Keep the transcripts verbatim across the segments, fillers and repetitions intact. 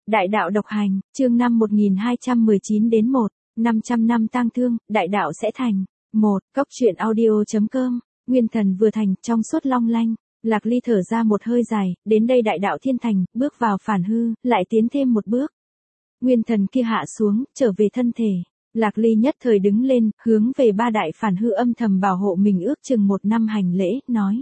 Đại đạo độc hành, chương năm một nghìn hai trăm mười chín đến một, năm trăm năm tang thương, đại đạo sẽ thành. một. Cốc truyện audio.com, Nguyên thần vừa thành, trong suốt long lanh. Lạc Ly thở ra một hơi dài, đến đây đại đạo thiên thành, bước vào phản hư, lại tiến thêm một bước. Nguyên thần kia hạ xuống, trở về thân thể. Lạc Ly nhất thời đứng lên, hướng về ba đại phản hư âm thầm bảo hộ mình ước chừng một năm hành lễ, nói.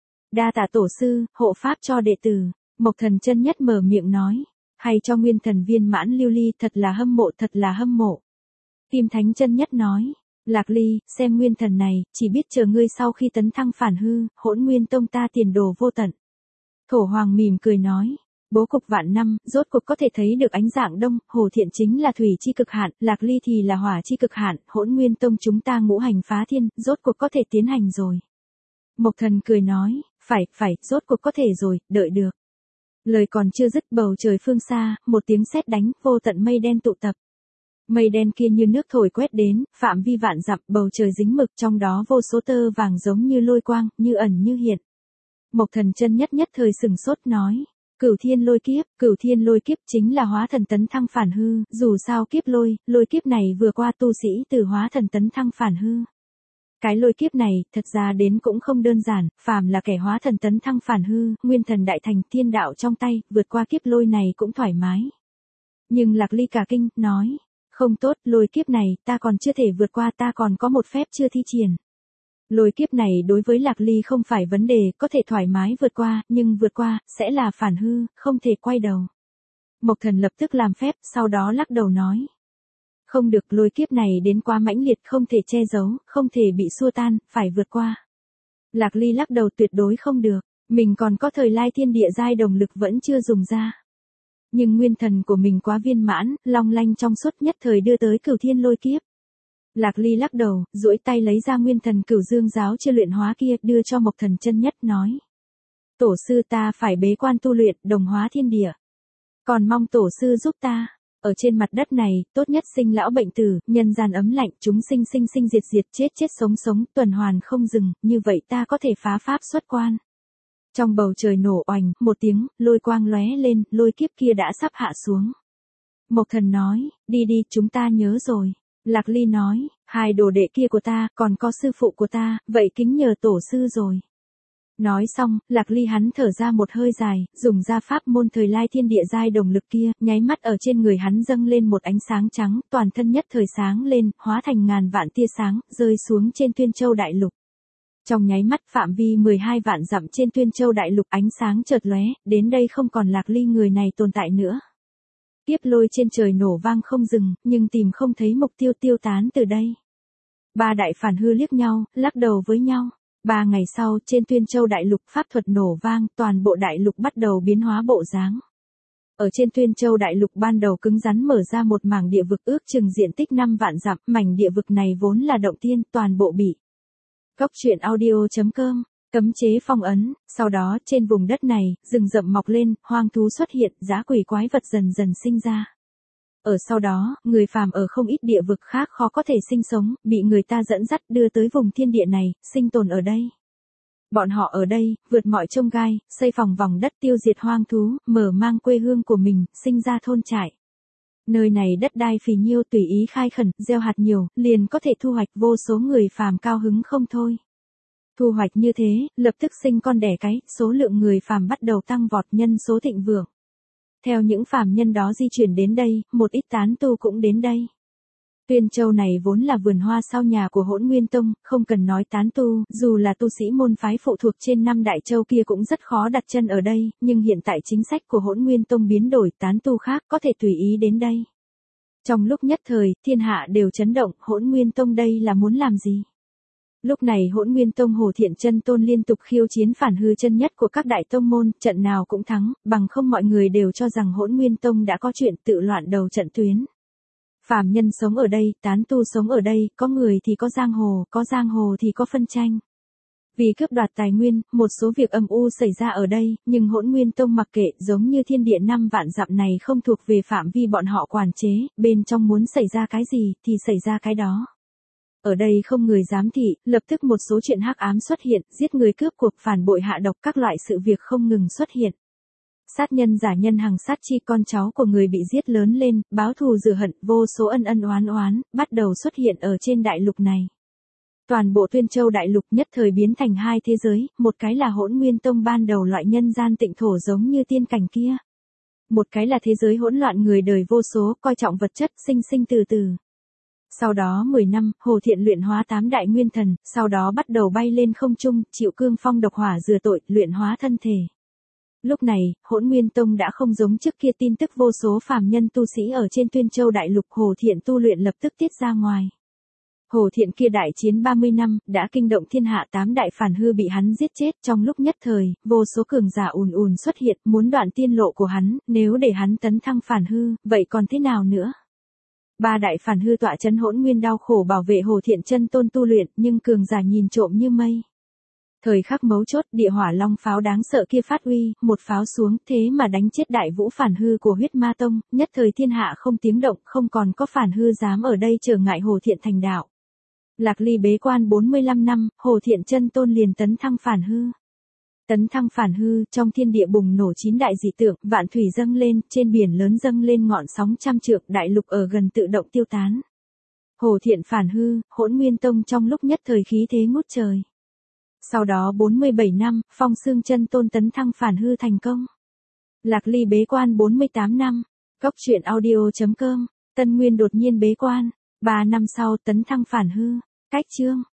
Đa tạ tổ sư, hộ pháp cho đệ tử. Mộc Thần chân nhất mở miệng nói. Hay cho nguyên thần viên mãn lưu ly, thật là hâm mộ, thật là hâm mộ. Kim Thánh chân nhất nói. Lạc Ly, xem nguyên thần này, chỉ biết chờ ngươi sau khi tấn thăng phản hư, Hỗn Nguyên Tông ta tiền đồ vô tận. Thổ Hoàng mỉm cười nói. Bố cục vạn năm, rốt cuộc có thể thấy được ánh dạng đông, Hồ Thiện chính là thủy chi cực hạn, Lạc Ly thì là hỏa chi cực hạn, Hỗn Nguyên Tông chúng ta ngũ hành phá thiên, rốt cuộc có thể tiến hành rồi. Mộc Thần cười nói, phải, phải, rốt cuộc có thể rồi, đợi được. Lời còn chưa dứt, bầu trời phương xa, một tiếng sét đánh, vô tận mây đen tụ tập. Mây đen kia như nước thổi quét đến, phạm vi vạn dặm, bầu trời dính mực, trong đó vô số tơ vàng giống như lôi quang, như ẩn như hiện. Mộc Thần chân nhất nhất thời sừng sốt nói. Cửu thiên lôi kiếp, cửu thiên lôi kiếp chính là hóa thần tấn thăng phản hư, dù sao kiếp lôi, lôi kiếp này vừa qua tu sĩ từ hóa thần tấn thăng phản hư. Cái lôi kiếp này, thật ra đến cũng không đơn giản, phàm là kẻ hóa thần tấn thăng phản hư, nguyên thần đại thành thiên đạo trong tay, vượt qua kiếp lôi này cũng thoải mái. Nhưng Lạc Ly cả kinh, nói, không tốt, lôi kiếp này, ta còn chưa thể vượt qua, ta còn có một phép chưa thi triển. Lôi kiếp này đối với Lạc Ly không phải vấn đề, có thể thoải mái vượt qua, nhưng vượt qua, sẽ là phản hư, không thể quay đầu. Mộc Thần lập tức làm phép, sau đó lắc đầu nói. Không được, lôi kiếp này đến quá mãnh liệt, không thể che giấu, không thể bị xua tan, phải vượt qua. Lạc Ly lắc đầu tuyệt đối không được, mình còn có thời lai thiên địa giai đồng lực vẫn chưa dùng ra. Nhưng nguyên thần của mình quá viên mãn, long lanh trong suốt nhất thời đưa tới cửu thiên lôi kiếp. Lạc Ly lắc đầu, duỗi tay lấy ra nguyên thần cửu dương giáo chưa luyện hóa kia, đưa cho Mộc Thần chân nhất nói. Tổ sư ta phải bế quan tu luyện, đồng hóa thiên địa. Còn mong tổ sư giúp ta. Ở trên mặt đất này, tốt nhất sinh lão bệnh tử, nhân gian ấm lạnh, chúng sinh sinh sinh diệt diệt, chết chết sống sống, tuần hoàn không dừng, như vậy ta có thể phá pháp xuất quan. Trong bầu trời nổ oành, một tiếng, lôi quang lóe lên, lôi kiếp kia đã sắp hạ xuống. Mộc Thần nói, đi đi, chúng ta nhớ rồi. Lạc Ly nói, hai đồ đệ kia của ta, còn có sư phụ của ta, vậy kính nhờ tổ sư rồi. Nói xong, Lạc Ly hắn thở ra một hơi dài, dùng ra pháp môn thời lai thiên địa giai đồng lực kia, nháy mắt ở trên người hắn dâng lên một ánh sáng trắng, toàn thân nhất thời sáng lên, hóa thành ngàn vạn tia sáng, rơi xuống trên Tuyên Châu Đại Lục. Trong nháy mắt phạm vi mười hai vạn dặm trên Tuyên Châu Đại Lục ánh sáng chợt lóe, đến đây không còn Lạc Ly người này tồn tại nữa. Kiếp lôi trên trời nổ vang không dừng, nhưng tìm không thấy mục tiêu tiêu tán từ đây. Ba đại phản hư liếc nhau, lắc đầu với nhau. Ba ngày sau, trên Tuyên Châu Đại Lục pháp thuật nổ vang, toàn bộ đại lục bắt đầu biến hóa bộ dáng. Ở trên Tuyên Châu Đại Lục ban đầu cứng rắn mở ra một mảng địa vực ước chừng diện tích năm vạn dặm, mảnh địa vực này vốn là động tiên, toàn bộ bị. Cốc truyện audio.com, cấm chế phong ấn, sau đó trên vùng đất này, rừng rậm mọc lên, hoang thú xuất hiện, dã quỷ quái vật dần dần sinh ra. Ở sau đó, người phàm ở không ít địa vực khác khó có thể sinh sống, bị người ta dẫn dắt đưa tới vùng thiên địa này, sinh tồn ở đây. Bọn họ ở đây, vượt mọi chông gai, xây phòng vòng đất tiêu diệt hoang thú, mở mang quê hương của mình, sinh ra thôn trại. Nơi này đất đai phì nhiêu tùy ý khai khẩn, gieo hạt nhiều, liền có thể thu hoạch, vô số người phàm cao hứng không thôi. Thu hoạch như thế, lập tức sinh con đẻ cái, số lượng người phàm bắt đầu tăng vọt, nhân số thịnh vượng. Theo những phàm nhân đó di chuyển đến đây, một ít tán tu cũng đến đây. Tuyên Châu này vốn là vườn hoa sau nhà của Hỗn Nguyên Tông, không cần nói tán tu, dù là tu sĩ môn phái phụ thuộc trên năm đại châu kia cũng rất khó đặt chân ở đây, nhưng hiện tại chính sách của Hỗn Nguyên Tông biến đổi, tán tu khác có thể tùy ý đến đây. Trong lúc nhất thời, thiên hạ đều chấn động, Hỗn Nguyên Tông đây là muốn làm gì? Lúc này Hỗn Nguyên Tông Hồ Thiện chân tôn liên tục khiêu chiến phản hư chân nhất của các đại tông môn, trận nào cũng thắng, bằng không mọi người đều cho rằng Hỗn Nguyên Tông đã có chuyện tự loạn đầu trận tuyến. Phàm nhân sống ở đây, tán tu sống ở đây, có người thì có giang hồ, có giang hồ thì có phân tranh. Vì cướp đoạt tài nguyên, một số việc âm u xảy ra ở đây, nhưng Hỗn Nguyên Tông mặc kệ, giống như thiên địa năm vạn dặm này không thuộc về phạm vi bọn họ quản chế, bên trong muốn xảy ra cái gì thì xảy ra cái đó. Ở đây không người giám thị, lập tức một số chuyện hắc ám xuất hiện, giết người cướp cuộc, phản bội hạ độc, các loại sự việc không ngừng xuất hiện. Sát nhân giả nhân hằng sát chi, con cháu của người bị giết lớn lên, báo thù rửa hận, vô số ân ân oán oán, bắt đầu xuất hiện ở trên đại lục này. Toàn bộ Tuyên Châu đại lục nhất thời biến thành hai thế giới, một cái là Hỗn Nguyên Tông ban đầu loại nhân gian tịnh thổ giống như tiên cảnh kia. Một cái là thế giới hỗn loạn người đời vô số, coi trọng vật chất, sinh sinh từ từ. Sau đó mười năm, Hồ Thiện luyện hóa tám đại nguyên thần, sau đó bắt đầu bay lên không trung, chịu cương phong độc hỏa rửa tội, luyện hóa thân thể. Lúc này, Hỗn Nguyên Tông đã không giống trước kia, tin tức vô số phàm nhân tu sĩ ở trên Tuyên Châu đại lục. Hồ Thiện tu luyện lập tức tiết ra ngoài. Hồ Thiện kia đại chiến ba mươi năm, đã kinh động thiên hạ, tám đại phản hư bị hắn giết chết, trong lúc nhất thời, vô số cường giả ùn ùn xuất hiện, muốn đoạn tiên lộ của hắn, nếu để hắn tấn thăng phản hư, vậy còn thế nào nữa? Ba đại phản hư tọa trấn Hỗn Nguyên đau khổ bảo vệ Hồ Thiện chân tôn tu luyện, nhưng cường giả nhìn trộm như mây. Thời khắc mấu chốt, địa hỏa long pháo đáng sợ kia phát uy, một pháo xuống, thế mà đánh chết đại vũ phản hư của Huyết Ma Tông, nhất thời thiên hạ không tiếng động, không còn có phản hư dám ở đây trở ngại Hồ Thiện thành đạo. Lạc Ly bế quan bốn mươi lăm năm, Hồ Thiện chân tôn liền tấn thăng phản hư. Tấn thăng phản hư, trong thiên địa bùng nổ chín đại dị tượng, vạn thủy dâng lên, trên biển lớn dâng lên ngọn sóng trăm trượng, đại lục ở gần tự động tiêu tán. Hồ Thiện phản hư, Hỗn Nguyên Tông trong lúc nhất thời khí thế ngút trời. Sau đó bốn mươi bảy năm, Phong Xương chân tôn tấn thăng phản hư thành công. Lạc Ly bế quan bốn mươi tám năm. Cốc truyện audio chấm com. Tân Nguyên đột nhiên bế quan. ba năm sau tấn thăng phản hư. Cách chương.